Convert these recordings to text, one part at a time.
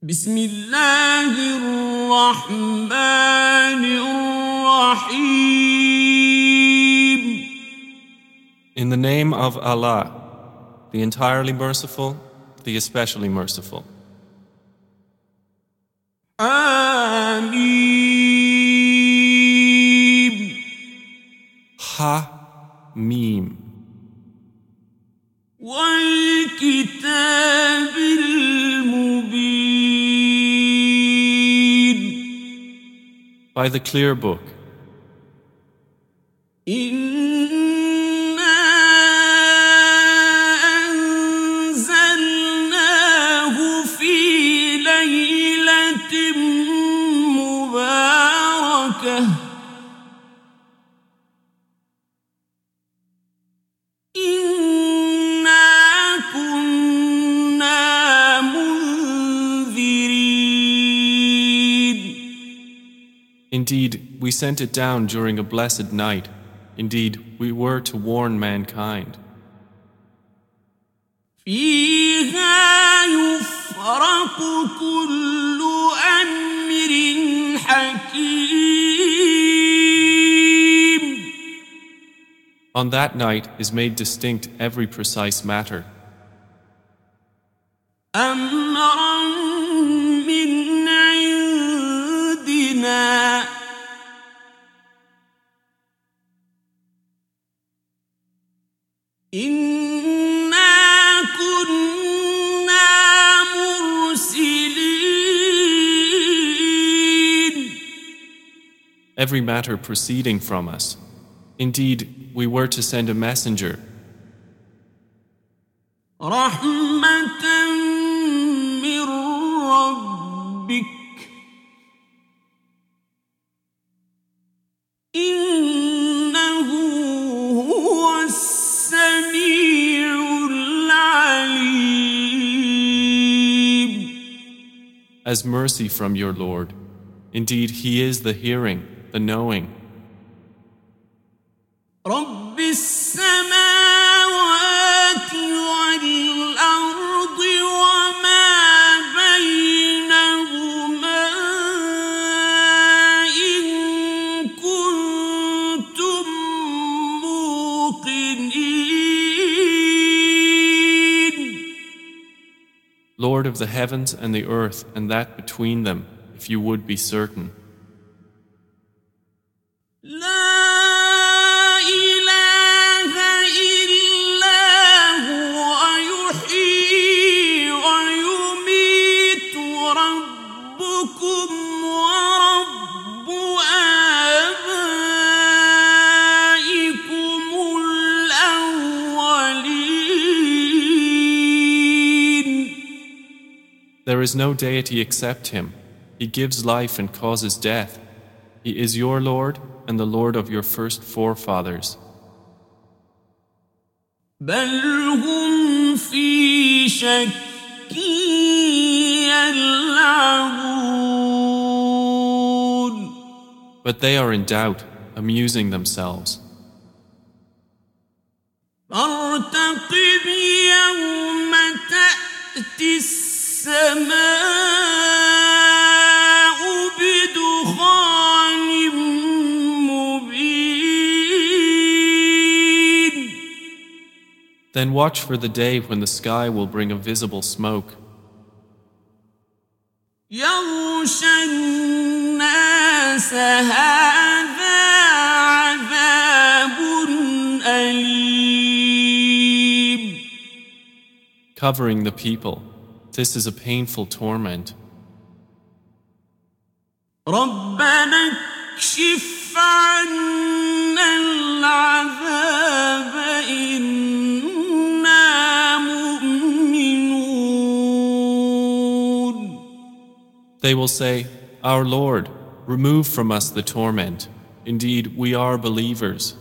بسم الله الرحمن الرحيم. In the name of Allah, the entirely merciful, the especially merciful. آمين. Ha-Mim. والكتاب المبين. By the clear book. إنا أنزلناه في ليلة مباركة إنا كنا منذرين. Indeed, we sent it down during a blessed night. Indeed, we were to warn mankind. فيها يفرق كل أمر حكيم. On that night is made distinct every precise matter. أمرا من عندنا إنا كنا مرسلين. Every matter proceeding from us. Indeed, we were to send a messenger. رحمة من ربك إنه هو السميع العليم. As mercy from your Lord. Indeed, He is the hearing, the knowing. رب السماوات والأرض وما بينهما إن كنتم موقنين. Lord of the heavens and the earth and that between them, if you would be certain. There is no deity except Him. He gives life and causes death. He is your Lord and the Lord of your first forefathers. بل هم في شك يلعبون. But they are in doubt, amusing themselves. فارتقب يوم تأتي السماء بدخان مبين. Then watch for the day when the sky will bring a visible smoke. يغشى الناس هذا عذاب أليم. Covering the people. This is a painful torment. ربنا اكشف عنا العذاب إنا مؤمنون. They will say, Our Lord, remove from us the torment. Indeed, we are believers.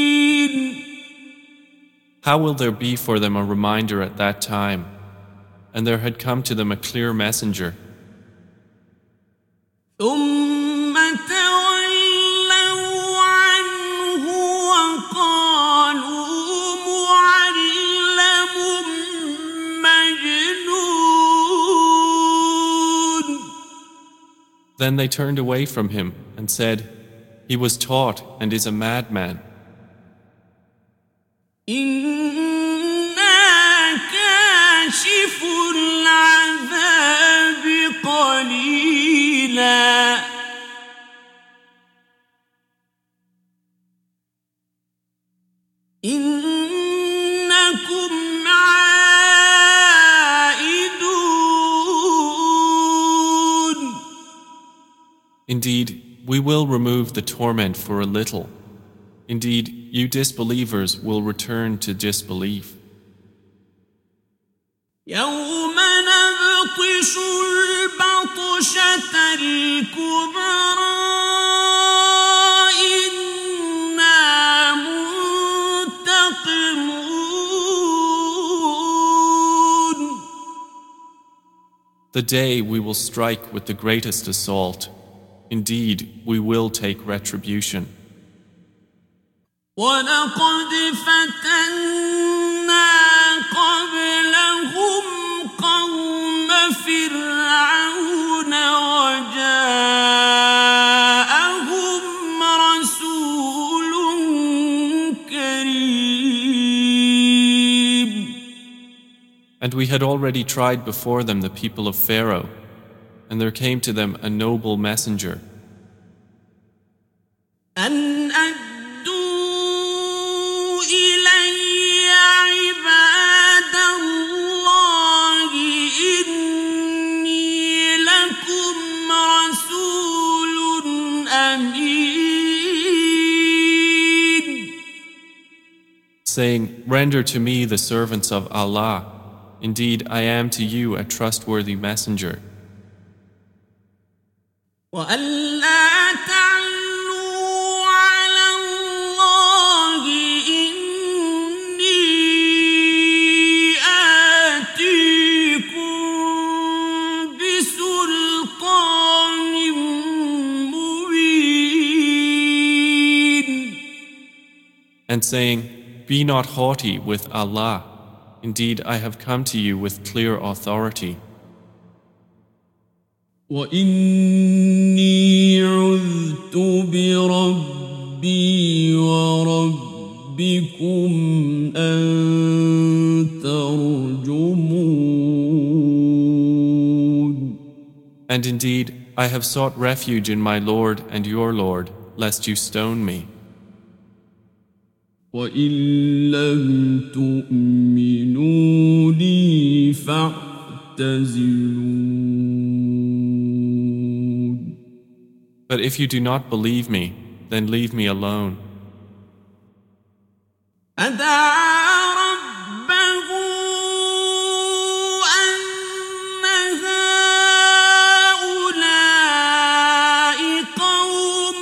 How will there be for them a reminder at that time? and there had come to them a clear messenger. ثم تولوا عنه وقالوا معلم مجنون. Then they turned away from him and said, "He was taught and is a madman." إنا كاشف العذاب قليلا إنكم عائدون. Indeed, we will remove the torment for a little. Indeed, you disbelievers will return to disbelief. يوم نبطش البطشة الكبرى إنا منتقمون. The day we will strike with the greatest assault. Indeed, we will take retribution. ولقد فتنا قبلهم قوم فرعون وجاءهم رسول كريم. And we had already tried before them the people of Pharaoh, and there came to them a noble messenger. أن أدوا إلي عباد الله إني لكم رسول أمين. Saying, "Render to me the servants of Allah. Indeed, I am to you a trustworthy messenger." وألا تعلوا على الله إني آتيكم بسلطان مبين. And saying, "Be not haughty with Allah. Indeed, I have come to you with clear authority." وإني عذت بربي وربكم أن ترجمون. And indeed, I have sought refuge in my Lord and your Lord, lest you stone me. وإن لم تؤمنوا لي فاعتزلون. But if you do not believe me, then leave me alone. فدعا ربه أن هؤلاء قوم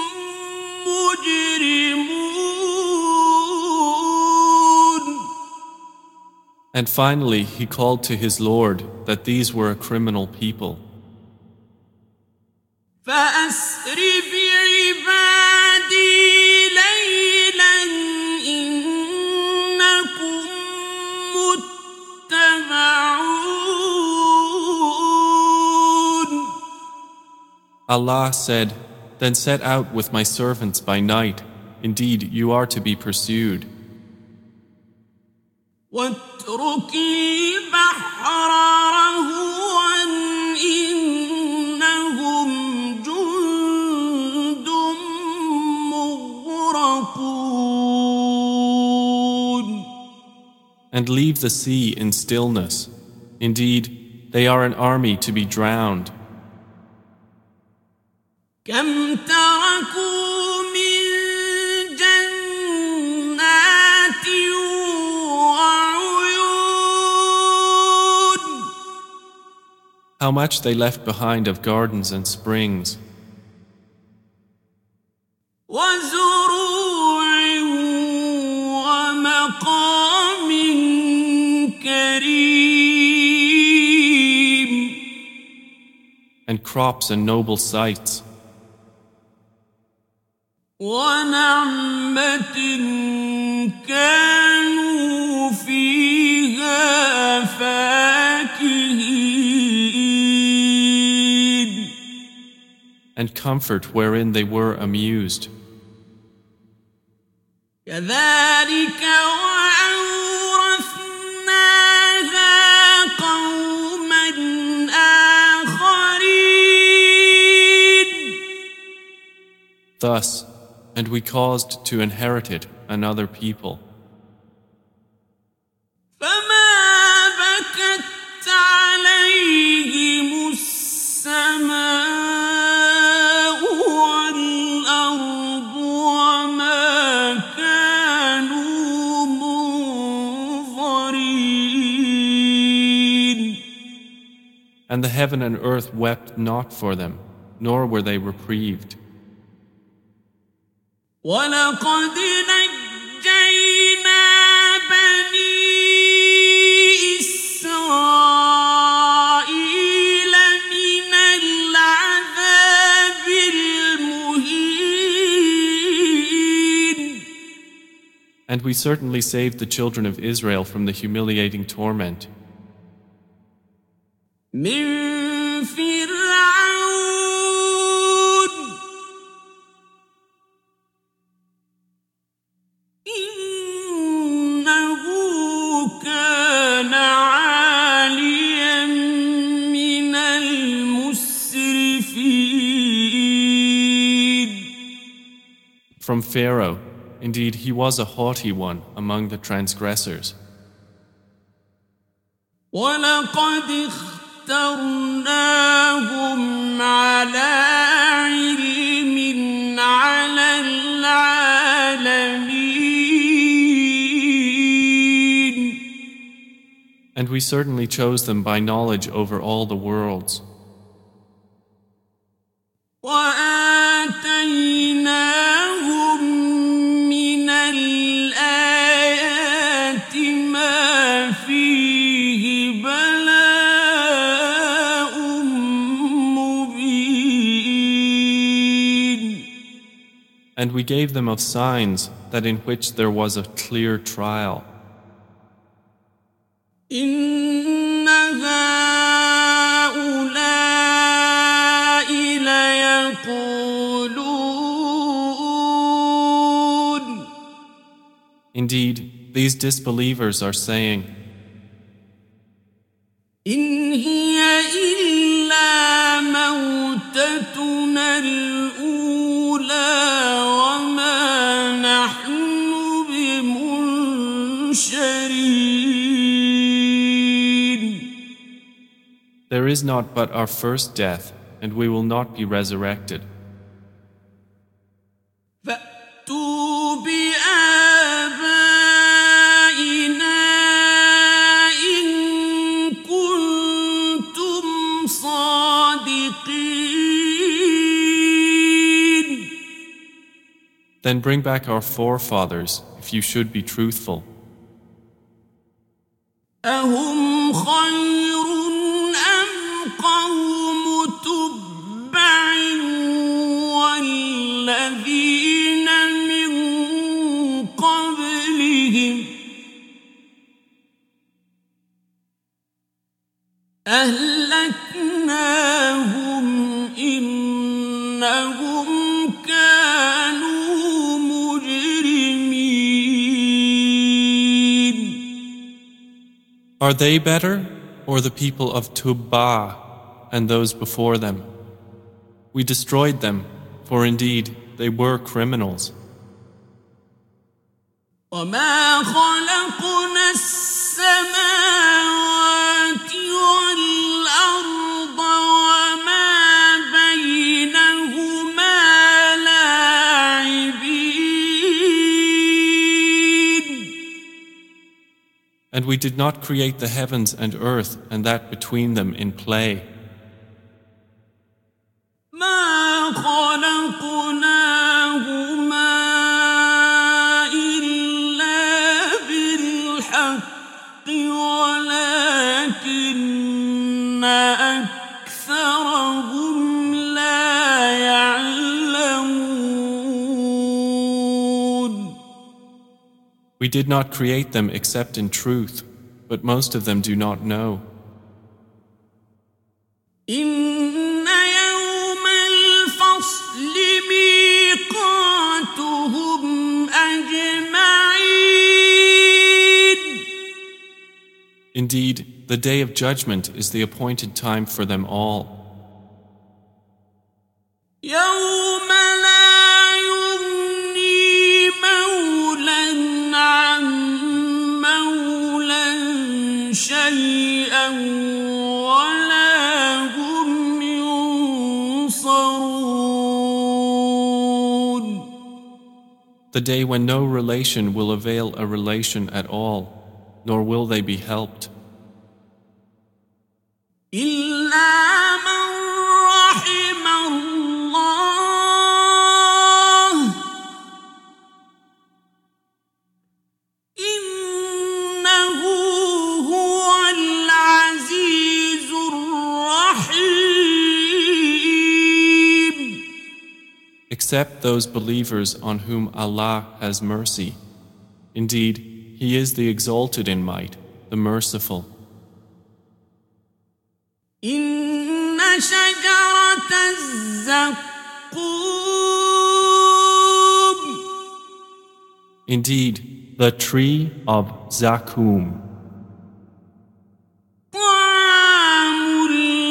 مجرمون. And finally, he called to his Lord that these were a criminal people. فأسر بعبادي ليلا إنكم متبعون. Allah said, "Then set out with my servants by night. Indeed, you are to be pursued. واترك البحر رهوا إنهم جند مغرقون. And leave the sea in stillness. Indeed, they are an army to be drowned. كم تركوا من جنات وعيون. How much they left behind of gardens and springs. وزروع ومقام كريم. and crops and noble sights, ونعمة كانوا فيها فاكهين and comfort wherein they were amused. كذلك وأورثناها قوما آخرين. Thus, and we caused to inherit it another people. فما بكت عليهم السماء والأرض وما كانوا منظرين. And the heaven and earth wept not for them, nor were they reprieved. ولقد نجينا بني إسرائيل من العذاب المهين. And we certainly saved the children of Israel from the humiliating torment. من فرعون إنه كان عاليا من المسرفين. From Pharaoh, indeed he was a haughty one among the transgressors. ولقد اخترناهم على علم على العالمين. And we certainly chose them by knowledge over all the worlds. وآتيناهم من الآيات ما فيه بلاء مبين. And we gave them of signs that in which there was a clear trial. إن هؤلاء ليقولون Indeed, these disbelievers are saying, إن هي إلا موتتنا الأولى وما نحن بمنشرين. there is not but our first death, and we will not be resurrected. فأتوا بآبائنا إن كنتم صادقين. Then bring back our forefathers, if you should be truthful. أهم خير أم قوم تبع والذين من قبلهم أهلكناهم إنهم كانوا مجرمين. Are they better, or the people of Tubba and those before them? We destroyed them, for indeed they were criminals. وما خلقنا السماوات والأرض وما بينهما لاعبين. And we did not create the heavens and earth and that between them in play. ما خلقناهما إلا بالحق ولكن أكثرهم أكثرهم لا يعلمون. We did not create them except in truth, but most of them do not know. إن يوم الفصل ميقاتهم أجمعين. Indeed, the day of judgment is the appointed time for them all. يوم لا يغني مولى عن مولى شيئا ولا هم ينصرون. The day when no relation will avail a relation at all, nor will they be helped. إلا من رحم الله إنه هو العزيز الرحيم. Except those believers on whom Allah has mercy. Indeed, He is the exalted in might, the merciful. إن شجرة الزقوم. Indeed, the tree of Zakum طعام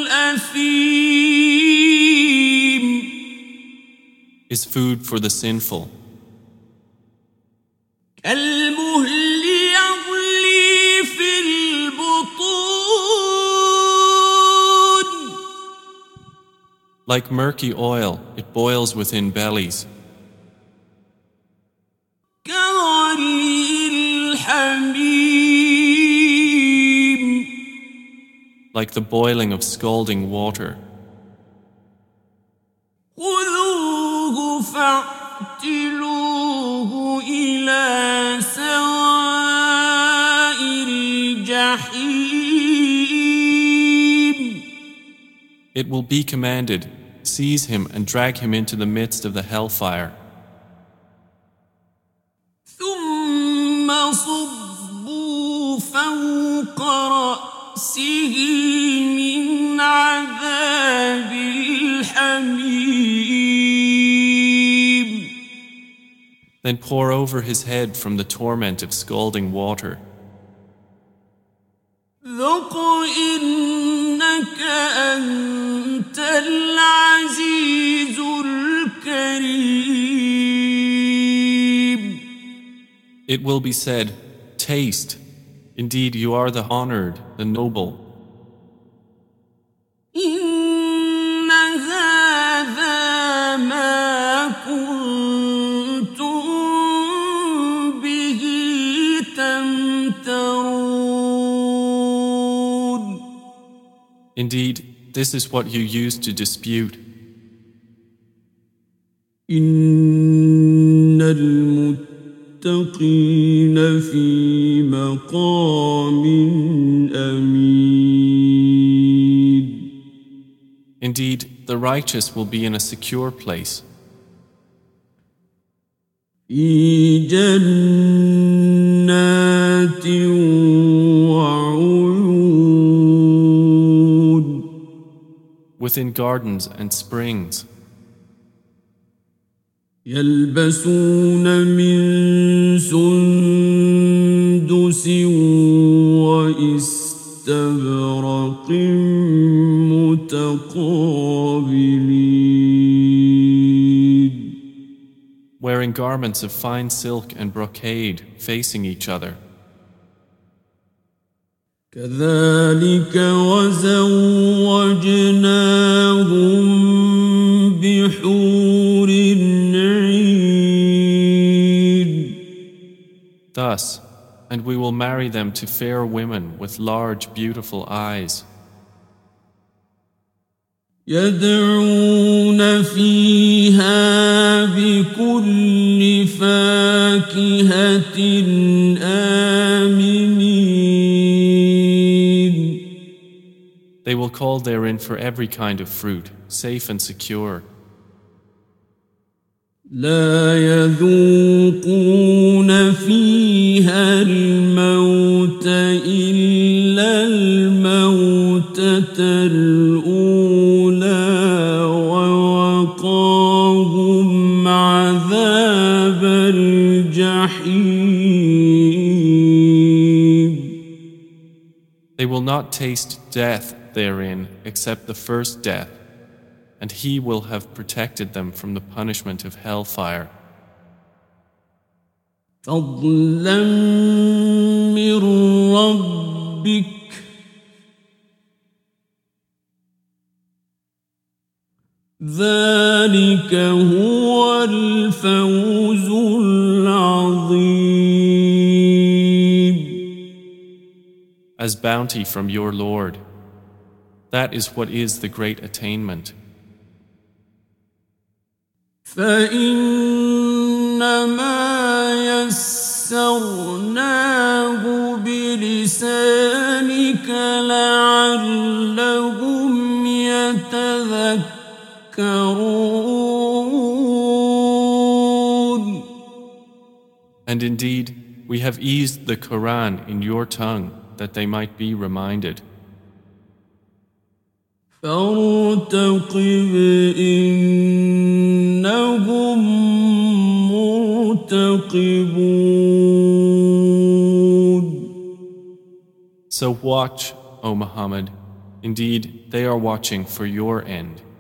الأثيم. is food for the sinful. كالمهل يغلي في البطون. Like murky oil, it boils within bellies. كغلي الحميم. Like the boiling of scalding water. خذوه فاعتلوه إلى سواء الجحيم. It will be commanded, seize him and drag him into the midst of the hellfire. ثم صبوا فوق رأسه من عذاب الحميم. Then pour over his head from the torment of scalding water. ذق إنك أنت العزيز الكريم. It will be said, taste. Indeed, you are the honored, the noble. إن هذا ما كنتم به تمترون. Indeed, this is what you used to dispute. إن المتقين في مقام أمين. Indeed, the righteous will be in a secure place. في جنات وعيون. Within gardens and springs. يلبسون من سندس واستبرق متقابلين. Wearing garments of fine silk and brocade facing each other. كذلك وزوجناهم بحور عين. Thus, and we will marry them to fair women with large, beautiful eyes. يدعون فيها بكل فاكهة آمنين. They will call therein for every kind of fruit, safe and secure. لا يذوقون فيها الموت إلا الموتة الأولى ووقاهم عذاب الجحيم. They will not taste death therein except the first death, and He will have protected them from the punishment of hellfire. فضلا من ربك ذلك هو الفوز العظيم. As bounty from your Lord, that is what is the great attainment. فإنما يسرناه بلسانك لعلهم يتذكرون. And indeed, we have eased the Quran in your tongue that they might be reminded. فارتقب إنهم مرتقبون. So watch, O Muhammad, indeed they are watching for your end.